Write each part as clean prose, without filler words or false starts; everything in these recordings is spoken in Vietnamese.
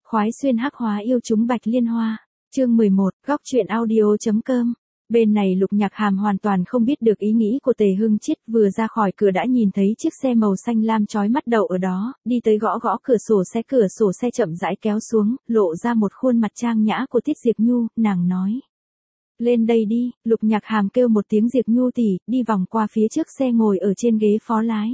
Khoái xuyên hắc hóa yêu chúng Bạch Liên Hoa. Chương 11, góc truyện audio.com. Bên này Lục Nhạc Hàm hoàn toàn không biết được ý nghĩ của Tề Hưng Chiết, vừa ra khỏi cửa đã nhìn thấy chiếc xe màu xanh lam chói mắt đậu ở đó, đi tới gõ gõ cửa sổ xe chậm rãi kéo xuống, lộ ra một khuôn mặt trang nhã của Tiết Diệp Nhu, nàng nói: "Lên đây đi." Lục Nhạc Hàm kêu một tiếng Diệp Nhu tỷ, đi vòng qua phía trước xe ngồi ở trên ghế phó lái.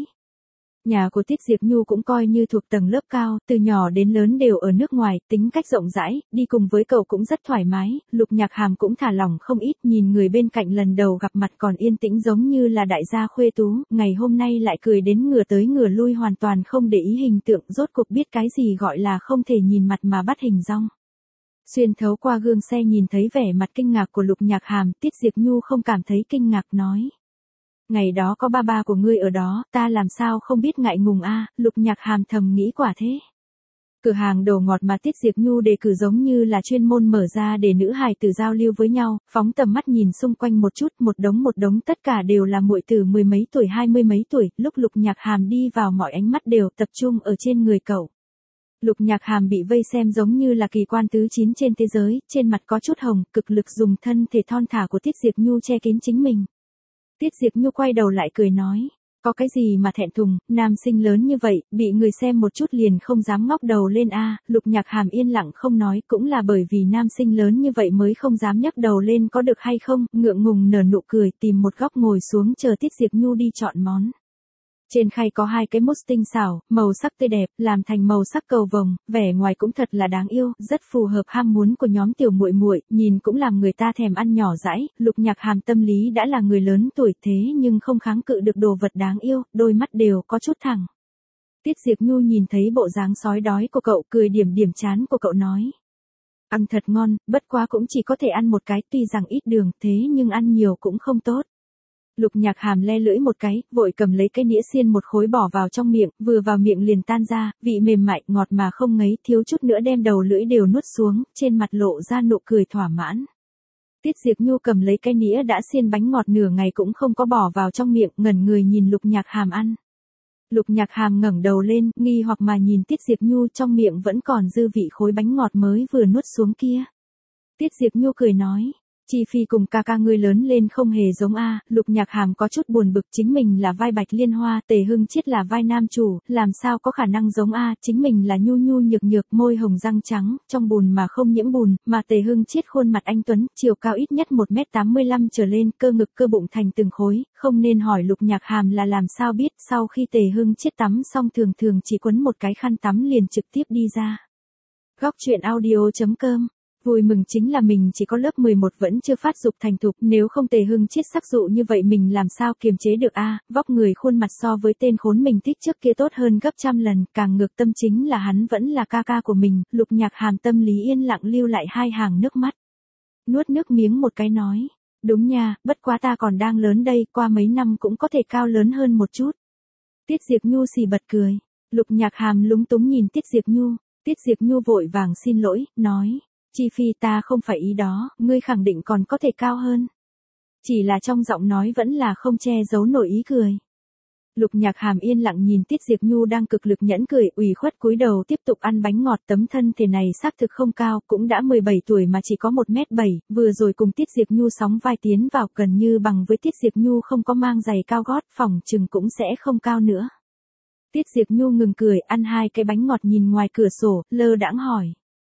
Nhà của Tiết Diệp Nhu cũng coi như thuộc tầng lớp cao, từ nhỏ đến lớn đều ở nước ngoài, tính cách rộng rãi, đi cùng với cậu cũng rất thoải mái, Lục Nhạc Hàm cũng thả lỏng không ít, nhìn người bên cạnh lần đầu gặp mặt còn yên tĩnh giống như là đại gia khuê tú, ngày hôm nay lại cười đến ngửa tới ngửa lui hoàn toàn không để ý hình tượng, rốt cuộc biết cái gì gọi là không thể nhìn mặt mà bắt hình dong. Xuyên thấu qua gương xe nhìn thấy vẻ mặt kinh ngạc của Lục Nhạc Hàm, Tiết Diệp Nhu không cảm thấy kinh ngạc nói: "Ngày đó có ba của ngươi ở đó, ta làm sao không biết ngại ngùng a." Lục Nhạc Hàm thầm nghĩ quả thế. Cửa hàng đồ ngọt mà Tiết Diệp Nhu đề cử giống như là chuyên môn mở ra để nữ hài tử giao lưu với nhau, phóng tầm mắt nhìn xung quanh một chút, một đống tất cả đều là muội tử mười mấy tuổi 20 mấy tuổi, lúc Lục Nhạc Hàm đi vào mọi ánh mắt đều tập trung ở trên người cậu. Lục Nhạc Hàm bị vây xem giống như là kỳ quan thứ 9 trên thế giới, trên mặt có chút hồng, cực lực dùng thân thể thon thả của Tiết Diệp Nhu che kín chính mình. Tiết Diệp Nhu quay đầu lại cười nói: "Có cái gì mà thẹn thùng, nam sinh lớn như vậy, bị người xem một chút liền không dám ngóc đầu lên a." Lục Nhạc Hàm yên lặng không nói, cũng là bởi vì nam sinh lớn như vậy mới không dám nhấc đầu lên có được hay không, ngượng ngùng nở nụ cười, tìm một góc ngồi xuống chờ Tiết Diệp Nhu đi chọn món. Trên khay có 2 cái mousse tinh xảo, màu sắc tươi đẹp, làm thành màu sắc cầu vồng, vẻ ngoài cũng thật là đáng yêu, rất phù hợp ham muốn của nhóm tiểu muội muội, nhìn cũng làm người ta thèm ăn nhỏ dãi. Lục Nhạc Hàm tâm lý đã là người lớn tuổi thế nhưng không kháng cự được đồ vật đáng yêu, đôi mắt đều có chút thẳng. Tiết Diệp Nhu nhìn thấy bộ dáng sói đói của cậu, cười điểm điểm trán của cậu nói: "Ăn thật ngon, bất quá cũng chỉ có thể ăn một cái, tuy rằng ít đường, thế nhưng ăn nhiều cũng không tốt." Lục Nhạc Hàm le lưỡi một cái, vội cầm lấy cái nĩa xiên một khối bỏ vào trong miệng, vừa vào miệng liền tan ra, vị mềm mại, ngọt mà không ngấy, thiếu chút nữa đem đầu lưỡi đều nuốt xuống, trên mặt lộ ra nụ cười thỏa mãn. Tiết Diệp Nhu cầm lấy cái nĩa đã xiên bánh ngọt nửa ngày cũng không có bỏ vào trong miệng, ngẩn người nhìn Lục Nhạc Hàm ăn. Lục Nhạc Hàm ngẩng đầu lên, nghi hoặc mà nhìn Tiết Diệp Nhu, trong miệng vẫn còn dư vị khối bánh ngọt mới vừa nuốt xuống kia. Tiết Diệp Nhu cười nói: "Chi Phi cùng ca ca ngươi lớn lên không hề giống a." Lục Nhạc Hàm có chút buồn bực, chính mình là vai Bạch Liên Hoa, Tề Hưng Chiết là vai nam chủ, làm sao có khả năng giống a, chính mình là nhu nhu nhược nhược, môi hồng răng trắng, trong bùn mà không nhiễm bùn, mà Tề Hưng Chiết khuôn mặt anh tuấn, chiều cao ít nhất 1m85 trở lên, cơ ngực cơ bụng thành từng khối, không nên hỏi Lục Nhạc Hàm là làm sao biết, sau khi Tề Hưng Chiết tắm xong thường chỉ quấn một cái khăn tắm liền trực tiếp đi ra. Góc truyện audio.com. Vui mừng chính là mình chỉ có lớp 11 vẫn chưa phát dục thành thục, nếu không Tề Hưng Chiết sắc dụ như vậy mình làm sao kiềm chế được a, vóc người khuôn mặt so với tên khốn mình thích trước kia tốt hơn gấp trăm lần, càng ngược tâm chính là hắn vẫn là ca ca của mình. Lục Nhạc Hàm tâm lý yên lặng lưu lại 2 hàng nước mắt. Nuốt nước miếng một cái nói: "Đúng nha, bất quá ta còn đang lớn đây, qua mấy năm cũng có thể cao lớn hơn một chút." Tiết Diệp Nhu xì bật cười. Lục Nhạc Hàm lúng túng nhìn Tiết Diệp Nhu. Tiết Diệp Nhu vội vàng xin lỗi, nói: "Chi Phi, ta không phải ý đó, ngươi khẳng định còn có thể cao hơn." Chỉ là trong giọng nói vẫn là không che giấu nổi ý cười. Lục Nhạc Hàm yên lặng nhìn Tiết Diệp Nhu đang cực lực nhẫn cười, ủy khuất cúi đầu tiếp tục ăn bánh ngọt. Tấm thân thể này xác thực không cao, cũng đã 17 tuổi mà chỉ có 1m7, vừa rồi cùng Tiết Diệp Nhu sóng vai tiến vào gần như bằng với Tiết Diệp Nhu không có mang giày cao gót, phỏng chừng cũng sẽ không cao nữa. Tiết Diệp Nhu ngừng cười, ăn 2 cái bánh ngọt nhìn ngoài cửa sổ, lơ đãng hỏi: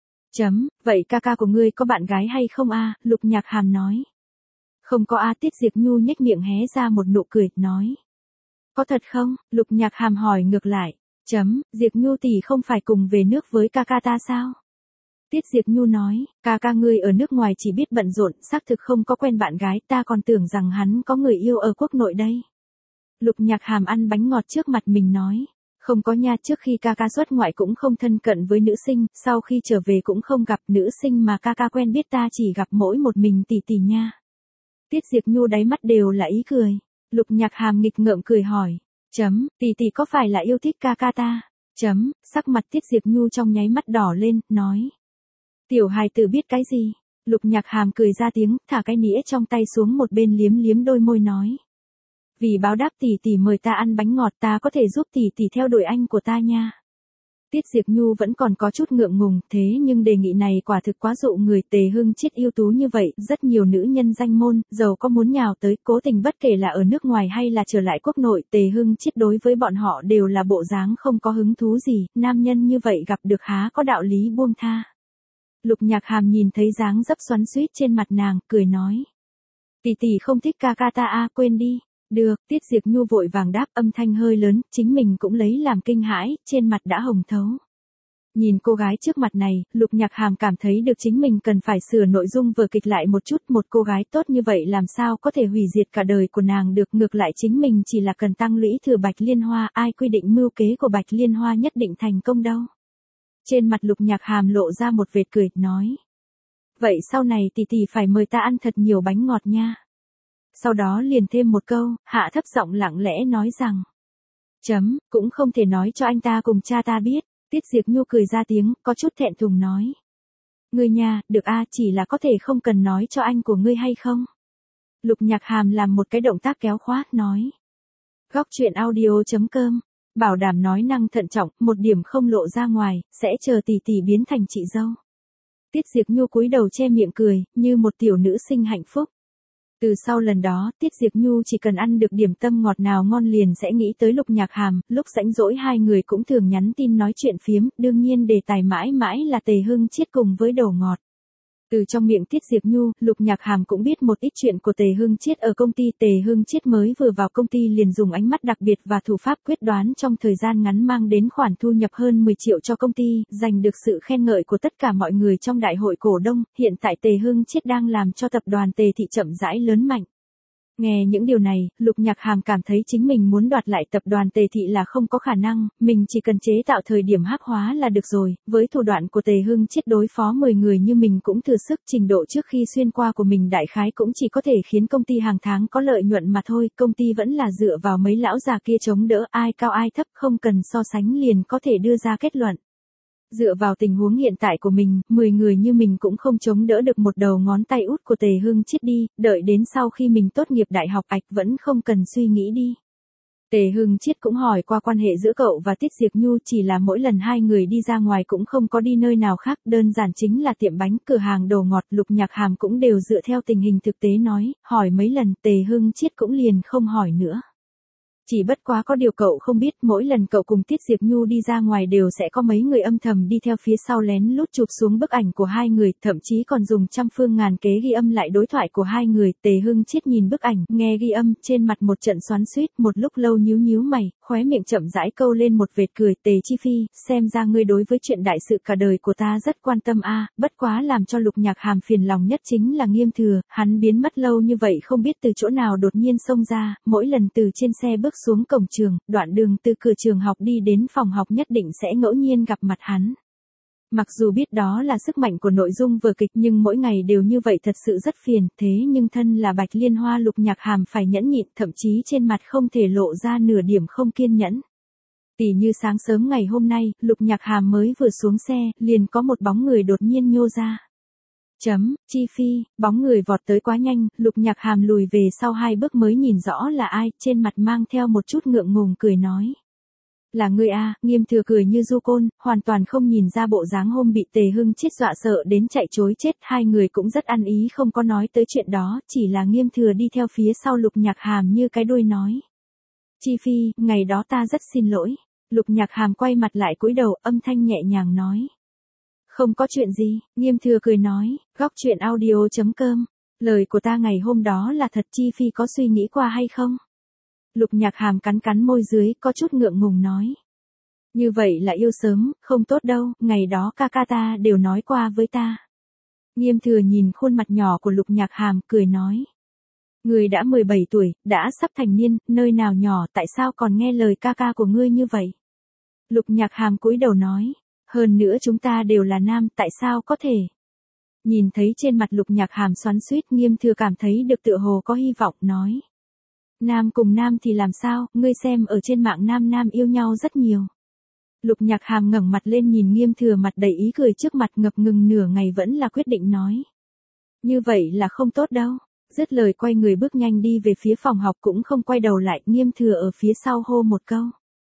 "Vậy ca ca của ngươi có bạn gái hay không a?" Lục Nhạc Hàm nói: "Không có a." Tiết Diệp Nhu nhếch miệng hé ra một nụ cười, nói: "Có thật không?" Lục Nhạc Hàm hỏi ngược lại: "Diệp Nhu tỷ không phải cùng về nước với ca ca ta sao?" Tiết Diệp Nhu nói: "Ca ca ngươi ở nước ngoài chỉ biết bận rộn, xác thực không có quen bạn gái, ta còn tưởng rằng hắn có người yêu ở quốc nội đây." Lục Nhạc Hàm ăn bánh ngọt trước mặt mình nói: "Không có nha, trước khi ca ca xuất ngoại cũng không thân cận với nữ sinh, sau khi trở về cũng không gặp nữ sinh mà ca ca quen biết, ta chỉ gặp mỗi một mình tỷ tỷ nha." Tiết Diệp Nhu đáy mắt đều là ý cười. Lục Nhạc Hàm nghịch ngợm cười hỏi: "Tỷ tỷ có phải là yêu thích ca ca ta?" Sắc mặt Tiết Diệp Nhu trong nháy mắt đỏ lên, nói: "Tiểu hài tử biết cái gì?" Lục Nhạc Hàm cười ra tiếng, thả cái nĩa trong tay xuống một bên liếm liếm đôi môi nói: "Vì báo đáp tỷ tỷ mời ta ăn bánh ngọt, ta có thể giúp tỷ tỷ theo đuổi anh của ta nha." Tiết Diệp Nhu vẫn còn có chút ngượng ngùng, thế nhưng đề nghị này quả thực quá dụ người. Tề Hưng Chiết ưu tú như vậy, rất nhiều nữ nhân danh môn, giàu có muốn nhào tới, cố tình bất kể là ở nước ngoài hay là trở lại quốc nội, Tề Hưng Chiết đối với bọn họ đều là bộ dáng không có hứng thú gì, nam nhân như vậy gặp được há có đạo lý buông tha. Lục Nhạc Hàm nhìn thấy dáng dấp xoắn xuýt trên mặt nàng, cười nói. Tỷ tỷ không thích ca ca ta à, quên đi. Được, Tiết Diệp Nhu vội vàng đáp, âm thanh hơi lớn, chính mình cũng lấy làm kinh hãi, trên mặt đã hồng thấu. Nhìn cô gái trước mặt này, Lục Nhạc Hàm cảm thấy được chính mình cần phải sửa nội dung vở kịch lại một chút. Một cô gái tốt như vậy làm sao có thể hủy diệt cả đời của nàng được, ngược lại chính mình chỉ là cần tăng lũy thừa Bạch Liên Hoa, ai quy định mưu kế của Bạch Liên Hoa nhất định thành công đâu. Trên mặt Lục Nhạc Hàm lộ ra một vệt cười, nói. Vậy sau này tỷ tỷ phải mời ta ăn thật nhiều bánh ngọt nha. Sau đó liền thêm một câu, hạ thấp giọng lặng lẽ nói rằng. Cũng không thể nói cho anh ta cùng cha ta biết. Tiết Diệp Nhu cười ra tiếng, có chút thẹn thùng nói. Ngươi nha, được a, chỉ là có thể không cần nói cho anh của ngươi hay không? Lục Nhạc Hàm làm một cái động tác kéo khoát nói. Góc truyện audio.com, bảo đảm nói năng thận trọng, một điểm không lộ ra ngoài, sẽ chờ tỷ tỷ biến thành chị dâu. Tiết Diệp Nhu cúi đầu che miệng cười, như một tiểu nữ sinh hạnh phúc. Từ sau lần đó, Tiết Diệp Nhu chỉ cần ăn được điểm tâm ngọt nào ngon liền sẽ nghĩ tới Lục Nhạc Hàm, lúc rảnh rỗi hai người cũng thường nhắn tin nói chuyện phiếm, đương nhiên đề tài mãi mãi là Tề Hưng Chiết cùng với đồ ngọt. Từ trong miệng Tiết Diệp Nhu, Lục Nhạc Hàm cũng biết một ít chuyện của Tề Hưng Chiết ở công ty. Tề Hưng Chiết mới vừa vào công ty liền dùng ánh mắt đặc biệt và thủ pháp quyết đoán trong thời gian ngắn mang đến khoản thu nhập hơn 10 triệu cho công ty, giành được sự khen ngợi của tất cả mọi người trong đại hội cổ đông. Hiện tại Tề Hưng Chiết đang làm cho tập đoàn Tề Thị chậm rãi lớn mạnh. Nghe những điều này, Lục Nhạc Hàm cảm thấy chính mình muốn đoạt lại tập đoàn Tề Thị là không có khả năng, mình chỉ cần chế tạo thời điểm hắc hóa là được rồi. Với thủ đoạn của Tề Hưng Chiết đối phó 10 người như mình cũng thừa sức, trình độ trước khi xuyên qua của mình đại khái cũng chỉ có thể khiến công ty hàng tháng có lợi nhuận mà thôi. Công ty vẫn là dựa vào mấy lão già kia chống đỡ, ai cao ai thấp không cần so sánh liền có thể đưa ra kết luận. Dựa vào tình huống hiện tại của mình, 10 người như mình cũng không chống đỡ được một đầu ngón tay út của Tề Hưng Chiết đi, đợi đến sau khi mình tốt nghiệp đại học vẫn không cần suy nghĩ đi. Tề Hưng Chiết cũng hỏi qua quan hệ giữa cậu và Tiết Diệp Nhu, chỉ là mỗi lần hai người đi ra ngoài cũng không có đi nơi nào khác, đơn giản chính là tiệm bánh, cửa hàng đồ ngọt. Lục Nhạc Hàm cũng đều dựa theo tình hình thực tế nói, hỏi mấy lần Tề Hưng Chiết cũng liền không hỏi nữa. Chỉ bất quá có điều cậu không biết, mỗi lần cậu cùng Tiết Diệp Nhu đi ra ngoài đều sẽ có mấy người âm thầm đi theo phía sau lén lút chụp xuống bức ảnh của hai người, thậm chí còn dùng trăm phương ngàn kế ghi âm lại đối thoại của hai người. Tề Hưng Chiết nhìn bức ảnh, nghe ghi âm, trên mặt một trận xoắn xuýt, một lúc lâu nhíu nhíu mày, khóe miệng chậm rãi câu lên một vệt cười. Tề Chi Phi, xem ra ngươi đối với chuyện đại sự cả đời của ta rất quan tâm a. Bất quá làm cho Lục Nhạc Hàm phiền lòng nhất chính là Nghiêm Thừa, hắn biến mất lâu như vậy không biết từ chỗ nào đột nhiên xông ra, mỗi lần từ trên xe bước xuống cổng trường, đoạn đường từ cửa trường học đi đến phòng học nhất định sẽ ngẫu nhiên gặp mặt hắn. Mặc dù biết đó là sức mạnh của nội dung vở kịch nhưng mỗi ngày đều như vậy thật sự rất phiền, thế nhưng thân là Bạch Liên Hoa Lục Nhạc Hàm phải nhẫn nhịn, thậm chí trên mặt không thể lộ ra nửa điểm không kiên nhẫn. Tỉ như sáng sớm ngày hôm nay, Lục Nhạc Hàm mới vừa xuống xe, liền có một bóng người đột nhiên nhô ra. Chi Phi, bóng người vọt tới quá nhanh, Lục Nhạc Hàm lùi về sau 2 bước mới nhìn rõ là ai, trên mặt mang theo một chút ngượng ngùng cười nói. Là ngươi a. Nghiêm Thừa cười như du côn, hoàn toàn không nhìn ra bộ dáng hôm bị Tề Hưng Chiết dọa sợ đến chạy trối chết. Hai người cũng rất ăn ý không có nói tới chuyện đó, chỉ là Nghiêm Thừa đi theo phía sau Lục Nhạc Hàm như cái đuôi nói. Chi Phi, ngày đó ta rất xin lỗi. Lục Nhạc Hàm quay mặt lại cúi đầu, âm thanh nhẹ nhàng nói. Không có chuyện gì, Nghiêm Thừa cười nói, góc truyện audio.com, lời của ta ngày hôm đó là thật. Chi Phi có suy nghĩ qua hay không? Lục Nhạc Hàm cắn cắn môi dưới, có chút ngượng ngùng nói. Như vậy là yêu sớm, không tốt đâu, ngày đó ca ca ta đều nói qua với ta. Nghiêm Thừa nhìn khuôn mặt nhỏ của Lục Nhạc Hàm, cười nói. Ngươi đã 17 tuổi, đã sắp thành niên, nơi nào nhỏ, tại sao còn nghe lời ca ca của ngươi như vậy? Lục Nhạc Hàm cúi đầu nói. Hơn nữa chúng ta đều là nam, tại sao có thể? Nhìn thấy trên mặt Lục Nhạc Hàm xoắn xuýt, Nghiêm Thừa cảm thấy được tựa hồ có hy vọng, nói. Nam cùng nam thì làm sao, ngươi xem ở trên mạng nam yêu nhau rất nhiều. Lục Nhạc Hàm ngẩng mặt lên nhìn Nghiêm Thừa, mặt đầy ý cười, trước mặt ngập ngừng nửa ngày vẫn là quyết định nói. Như vậy là không tốt đâu. Dứt lời quay người bước nhanh đi về phía phòng học, cũng không quay đầu lại. Nghiêm Thừa ở phía sau hô một câu.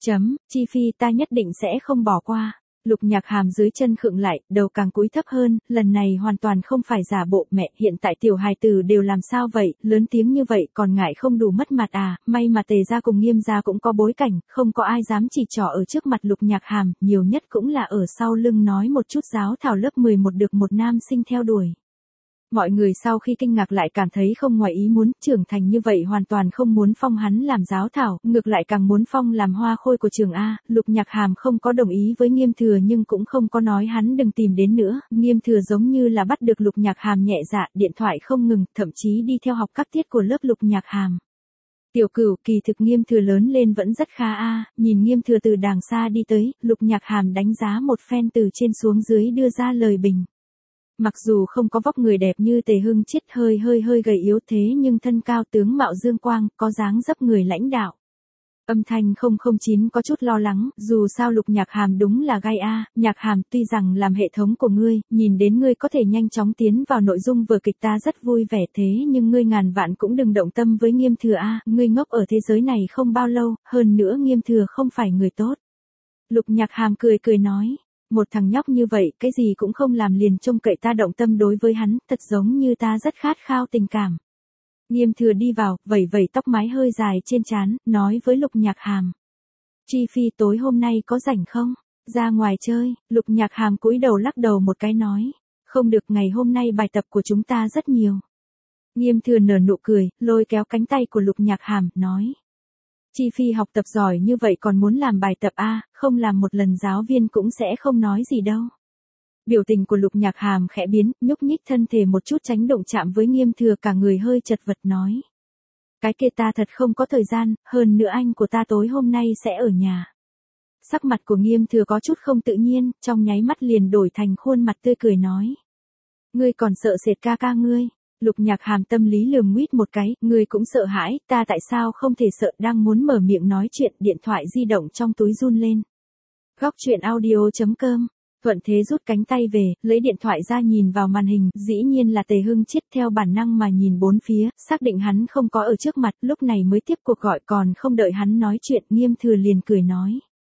Chi Phi ta nhất định sẽ không bỏ qua. Lục Nhạc Hàm dưới chân khựng lại, đầu càng cúi thấp hơn, lần này hoàn toàn không phải giả bộ. Mẹ, hiện tại tiểu hài tử đều làm sao vậy, lớn tiếng như vậy còn ngại không đủ mất mặt à, may mà Tề gia cùng Nghiêm gia cũng có bối cảnh, không có ai dám chỉ trỏ ở trước mặt Lục Nhạc Hàm, nhiều nhất cũng là ở sau lưng nói một chút giáo thảo lớp 11 được một nam sinh theo đuổi. Mọi người sau khi kinh ngạc lại cảm thấy không ngoài ý muốn, trưởng thành như vậy hoàn toàn không muốn phong hắn làm giáo thảo, ngược lại càng muốn phong làm hoa khôi của trường A. Lục Nhạc Hàm không có đồng ý với Nghiêm Thừa nhưng cũng không có nói hắn đừng tìm đến nữa. Nghiêm Thừa giống như là bắt được Lục Nhạc Hàm nhẹ dạ, điện thoại không ngừng, thậm chí đi theo học các tiết của lớp Lục Nhạc Hàm. Tiểu Cửu, kỳ thực Nghiêm Thừa lớn lên vẫn rất khá a. Nhìn Nghiêm Thừa từ đàng xa đi tới, Lục Nhạc Hàm đánh giá một phen từ trên xuống dưới đưa ra lời bình. Mặc dù không có vóc người đẹp như Tề Hưng Chiết, hơi gầy yếu thế nhưng thân cao tướng mạo dương quang, có dáng dấp người lãnh đạo. Âm thanh 009 có chút lo lắng, dù sao Lục Nhạc Hàm đúng là gai a. Nhạc Hàm, tuy rằng làm hệ thống của ngươi, nhìn đến ngươi có thể nhanh chóng tiến vào nội dung vở kịch ta rất vui vẻ thế nhưng ngươi ngàn vạn cũng đừng động tâm với Nghiêm Thừa a, ngươi ngốc ở thế giới này không bao lâu, hơn nữa Nghiêm Thừa không phải người tốt. Lục Nhạc Hàm cười nói. Một thằng nhóc như vậy, cái gì cũng không làm liền trông cậy ta động tâm đối với hắn, thật giống như ta rất khát khao tình cảm. Nghiêm Thừa đi vào, vẩy tóc mái hơi dài trên trán, nói với Lục Nhạc Hàm. Chi Phi tối hôm nay có rảnh không? Ra ngoài chơi. Lục Nhạc Hàm cúi đầu lắc đầu một cái nói. Không được, ngày hôm nay bài tập của chúng ta rất nhiều. Nghiêm Thừa nở nụ cười, lôi kéo cánh tay của Lục Nhạc Hàm, nói. Chi Phi học tập giỏi như vậy còn muốn làm bài tập a, không làm một lần giáo viên cũng sẽ không nói gì đâu. Biểu tình của Lục Nhạc Hàm khẽ biến, nhúc nhích thân thể một chút tránh động chạm với Nghiêm Thừa, cả người hơi chật vật nói. Cái kia ta thật không có thời gian, hơn nữa anh của ta tối hôm nay sẽ ở nhà. Sắc mặt của Nghiêm Thừa có chút không tự nhiên, trong nháy mắt liền đổi thành khuôn mặt tươi cười nói. Ngươi còn sợ sệt ca ca ngươi. Lục Nhạc Hàm tâm lý lườm nguýt một cái, ngươi cũng sợ hãi, ta tại sao không thể sợ, đang muốn mở miệng nói chuyện, điện thoại di động trong túi run lên. Góc truyện audio.com. Thuận thế rút cánh tay về, lấy điện thoại ra nhìn vào màn hình, dĩ nhiên là Tề Hưng Chiết, theo bản năng mà nhìn bốn phía, xác định hắn không có ở trước mặt, lúc này mới tiếp cuộc gọi, còn không đợi hắn nói chuyện, Nghiêm Thừa liền cười nói.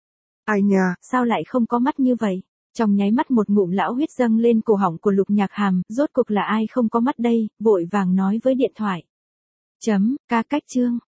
Ai nha, sao lại không có mắt như vậy? Trong nháy mắt một ngụm lão huyết dâng lên cổ họng của Lục Nhạc Hàm, rốt cuộc là ai không có mắt đây, vội vàng nói với điện thoại. Ca cách chương.